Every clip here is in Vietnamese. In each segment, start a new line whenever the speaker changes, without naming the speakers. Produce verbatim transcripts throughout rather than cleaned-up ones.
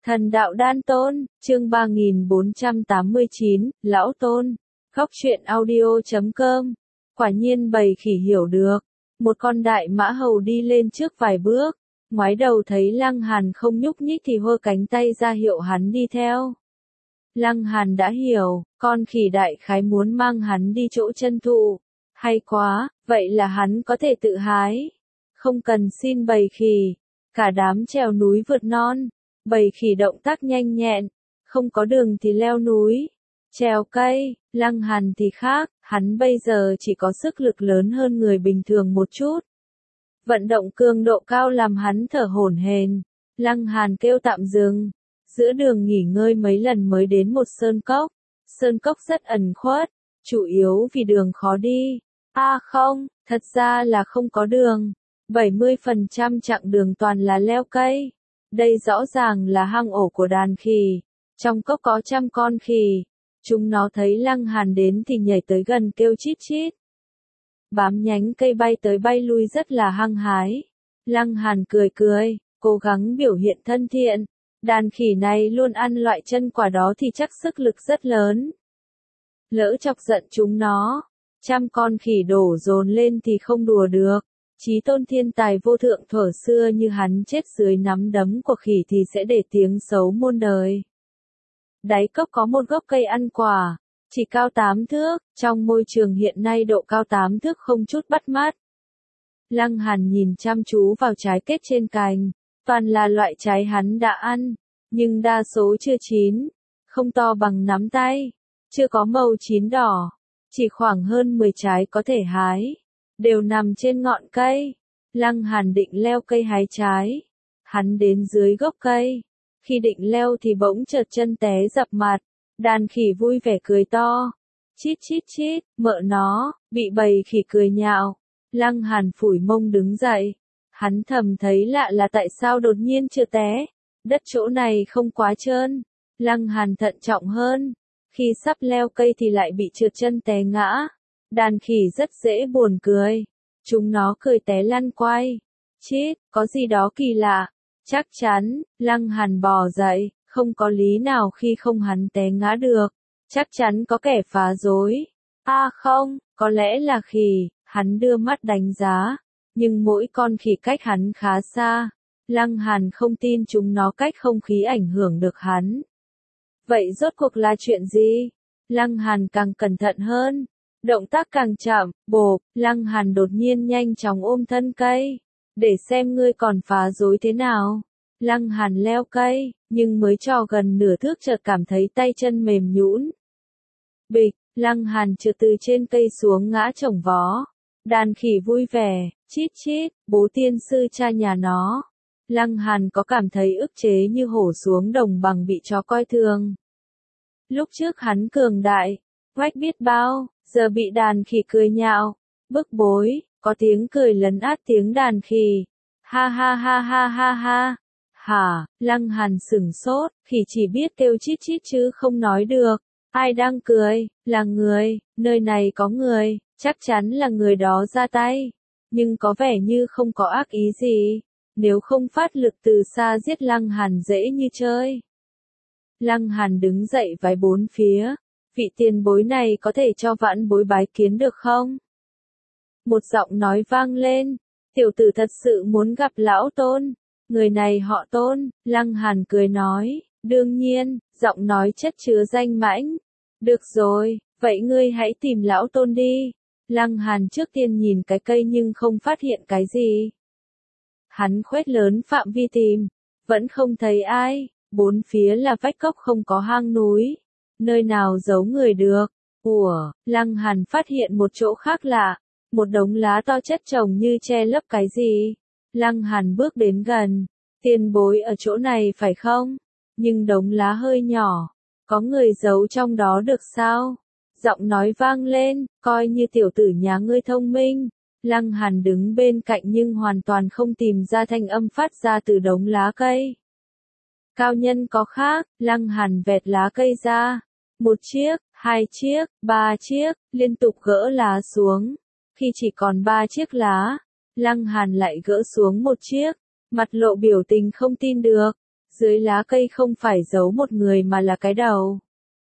Thần đạo đan tôn, chương ba nghìn bốn trăm tám mươi chín, Lão Tôn. Góc truyện audio chấm com. Quả nhiên bầy khỉ hiểu được. Một con đại mã hầu đi lên trước vài bước, ngoái đầu thấy Lăng Hàn không nhúc nhích thì hơ cánh tay ra hiệu hắn đi theo. Lăng Hàn đã hiểu, con khỉ đại khái muốn mang hắn đi chỗ chân thụ. Hay quá, vậy là hắn có thể tự hái. Không cần xin bầy khỉ. Cả đám trèo núi vượt non. Bầy khỉ động tác nhanh nhẹn, không có đường thì leo núi, trèo cây. Lăng Hàn thì khác, hắn bây giờ chỉ có sức lực lớn hơn người bình thường một chút. Vận động cường độ cao làm hắn thở hổn hển. Lăng Hàn kêu tạm dừng, giữa đường nghỉ ngơi mấy lần mới đến một sơn cốc. Sơn cốc rất ẩn khuất, chủ yếu vì đường khó đi. À không, thật ra là không có đường, bảy mươi phần trăm chặng đường toàn là leo cây. Đây rõ ràng là hang ổ của đàn khỉ. Trong cốc có trăm con khỉ. Chúng nó thấy Lăng Hàn đến thì nhảy tới gần kêu chít chít. Bám nhánh cây bay tới bay lui rất là hăng hái. Lăng Hàn cười cười, cố gắng biểu hiện thân thiện. Đàn khỉ này luôn ăn loại chân quả đó thì chắc sức lực rất lớn. Lỡ chọc giận chúng nó, trăm con khỉ đổ dồn lên thì không đùa được. Chí tôn thiên tài vô thượng thuở xưa như hắn chết dưới nắm đấm của khỉ thì sẽ để tiếng xấu muôn đời. Đáy cốc có một gốc cây ăn quả, chỉ cao tám thước, trong môi trường hiện nay độ cao tám thước không chút bắt mắt. Lăng Hàn nhìn chăm chú vào trái kết trên cành, toàn là loại trái hắn đã ăn, nhưng đa số chưa chín, không to bằng nắm tay, chưa có màu chín đỏ, chỉ khoảng hơn mười trái có thể hái. Đều nằm trên ngọn cây. Lăng Hàn định leo cây hái trái. Hắn đến dưới gốc cây. Khi định leo thì bỗng chợt chân té dập mặt. Đàn khỉ vui vẻ cười to. Chít chít chít, mợ nó, bị bầy khỉ cười nhạo. Lăng Hàn phủi mông đứng dậy. Hắn thầm thấy lạ là tại sao đột nhiên chưa té. Đất chỗ này không quá trơn. Lăng Hàn thận trọng hơn. Khi sắp leo cây thì lại bị trượt chân té ngã. Đàn khỉ rất dễ buồn cười. Chúng nó cười té lăn quay. Chít, có gì đó kỳ lạ. Chắc chắn, Lăng Hàn bò dậy, không có lý nào khi không hắn té ngã được. Chắc chắn có kẻ phá rối. À không, có lẽ là khỉ, hắn đưa mắt đánh giá. Nhưng mỗi con khỉ cách hắn khá xa. Lăng Hàn không tin chúng nó cách không khí ảnh hưởng được hắn. Vậy rốt cuộc là chuyện gì? Lăng Hàn càng cẩn thận hơn. Động tác càng chậm, bộp, Lăng Hàn đột nhiên nhanh chóng ôm thân cây. Để xem ngươi còn phá rối thế nào. Lăng Hàn leo cây, nhưng mới trò gần nửa thước chợt cảm thấy tay chân mềm nhũn. Bịch, Lăng Hàn trượt từ trên cây xuống ngã chồng vó. Đàn khỉ vui vẻ, chít chít, bố tiên sư cha nhà nó. Lăng Hàn có cảm thấy ức chế như hổ xuống đồng bằng bị chó coi thường. Lúc trước hắn cường đại, oách biết bao. Giờ bị đàn khỉ cười nhạo, bức bối, có tiếng cười lấn át tiếng đàn khỉ. Ha ha ha ha ha ha. Hả, Lăng Hàn sửng sốt, khỉ chỉ biết kêu chít chít chứ không nói được. Ai đang cười, là người, nơi này có người, chắc chắn là người đó ra tay. Nhưng có vẻ như không có ác ý gì. Nếu không phát lực từ xa giết Lăng Hàn dễ như chơi. Lăng Hàn đứng dậy vái bốn phía. Vị tiền bối này có thể cho vãn bối bái kiến được không? Một giọng nói vang lên, tiểu tử thật sự muốn gặp lão Tôn. Người này họ Tôn. Lăng Hàn cười nói, đương nhiên, giọng nói chất chứa danh mãnh. Được rồi, vậy ngươi hãy tìm lão Tôn đi. Lăng Hàn trước tiên nhìn cái cây nhưng không phát hiện cái gì. Hắn khuếch lớn phạm vi tìm, vẫn không thấy ai, bốn phía là vách cốc không có hang núi. Nơi nào giấu người được? Ủa, Lăng Hàn phát hiện một chỗ khác lạ. Một đống lá to chất chồng như che lấp cái gì. Lăng Hàn bước đến gần. Tiền bối ở chỗ này phải không? Nhưng đống lá hơi nhỏ. Có người giấu trong đó được sao? Giọng nói vang lên, coi như tiểu tử nhà ngươi thông minh. Lăng Hàn đứng bên cạnh nhưng hoàn toàn không tìm ra thanh âm phát ra từ đống lá cây. Cao nhân có khác, Lăng Hàn vẹt lá cây ra. Một chiếc, hai chiếc, ba chiếc, liên tục gỡ lá xuống. Khi chỉ còn ba chiếc lá, Lăng Hàn lại gỡ xuống một chiếc, mặt lộ biểu tình không tin được. Dưới lá cây không phải giấu một người mà là cái đầu.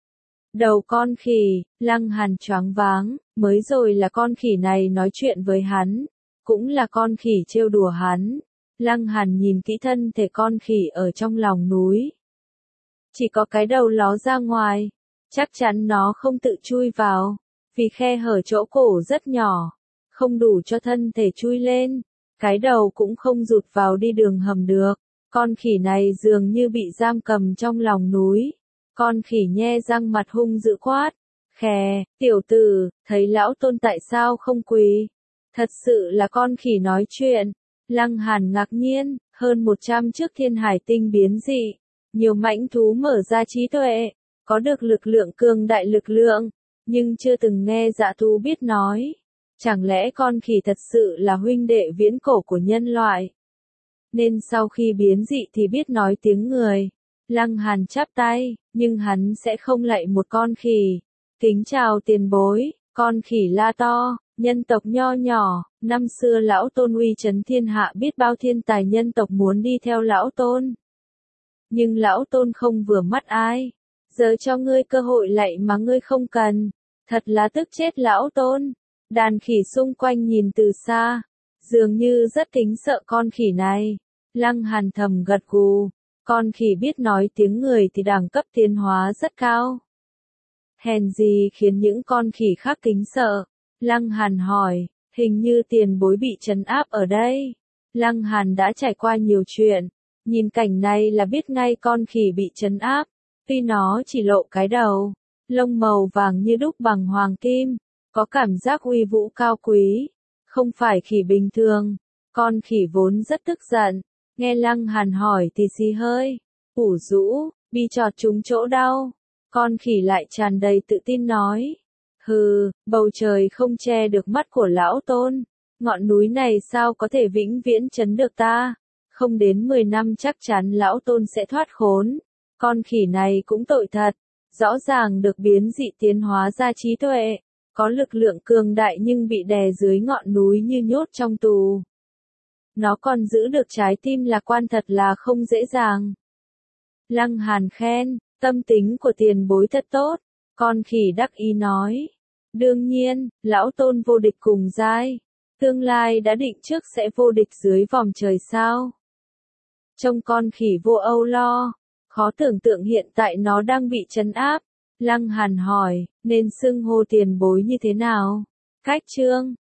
Đầu con khỉ, Lăng Hàn choáng váng, mới rồi là con khỉ này nói chuyện với hắn, cũng là con khỉ trêu đùa hắn. Lăng Hàn nhìn kỹ thân thể con khỉ ở trong lòng núi. Chỉ có cái đầu ló ra ngoài, chắc chắn nó không tự chui vào, vì khe hở chỗ cổ rất nhỏ, không đủ cho thân thể chui lên, cái đầu cũng không rụt vào đi đường hầm được. Con khỉ này dường như bị giam cầm trong lòng núi. Con khỉ nhe răng mặt hung dữ quát. Khè, tiểu tử, thấy lão tôn tại sao không quỳ? Thật sự là con khỉ nói chuyện. Lăng Hàn ngạc nhiên, hơn một trăm trước thiên hải tinh biến dị. Nhiều mãnh thú mở ra trí tuệ, có được lực lượng cường đại lực lượng, nhưng chưa từng nghe dã thú biết nói. Chẳng lẽ con khỉ thật sự là huynh đệ viễn cổ của nhân loại? Nên sau khi biến dị thì biết nói tiếng người. Lăng Hàn chắp tay, nhưng hắn sẽ không lạy một con khỉ. Kính chào tiền bối, con khỉ la to, nhân tộc nho nhỏ, năm xưa lão tôn uy chấn thiên hạ biết bao thiên tài nhân tộc muốn đi theo lão tôn. Nhưng lão tôn không vừa mắt ai. Giờ cho ngươi cơ hội lạy mà ngươi không cần. Thật là tức chết lão tôn. Đàn khỉ xung quanh nhìn từ xa, dường như rất kính sợ con khỉ này. Lăng Hàn thầm gật gù, con khỉ biết nói tiếng người thì đẳng cấp tiến hóa rất cao. Hèn gì khiến những con khỉ khác kính sợ? Lăng Hàn hỏi, hình như tiền bối bị trấn áp ở đây. Lăng Hàn đã trải qua nhiều chuyện, nhìn cảnh này là biết ngay con khỉ bị trấn áp, tuy nó chỉ lộ cái đầu, lông màu vàng như đúc bằng hoàng kim. Có cảm giác uy vũ cao quý, không phải khỉ bình thường. Con khỉ vốn rất tức giận, nghe Lăng Hàn hỏi thì xì hơi, ủ rũ, bị chọt trúng chỗ đau. Con khỉ lại tràn đầy tự tin nói, hừ, bầu trời không che được mắt của lão tôn, ngọn núi này sao có thể vĩnh viễn chấn được ta, không đến mười năm chắc chắn lão tôn sẽ thoát khốn. Con khỉ này cũng tội thật, rõ ràng được biến dị tiến hóa ra trí tuệ. Có lực lượng cường đại nhưng bị đè dưới ngọn núi như nhốt trong tù. Nó còn giữ được trái tim lạc quan thật là không dễ dàng. Lăng Hàn khen, tâm tính của tiền bối thật tốt. Con khỉ đắc ý nói. Đương nhiên, lão tôn vô địch cùng giai. Tương lai đã định trước sẽ vô địch dưới vòng trời sao. Trông con khỉ vô âu lo. Khó tưởng tượng hiện tại nó đang bị trấn áp. Lăng Hàn hỏi, nên xưng hô tiền bối như thế nào? Cách chương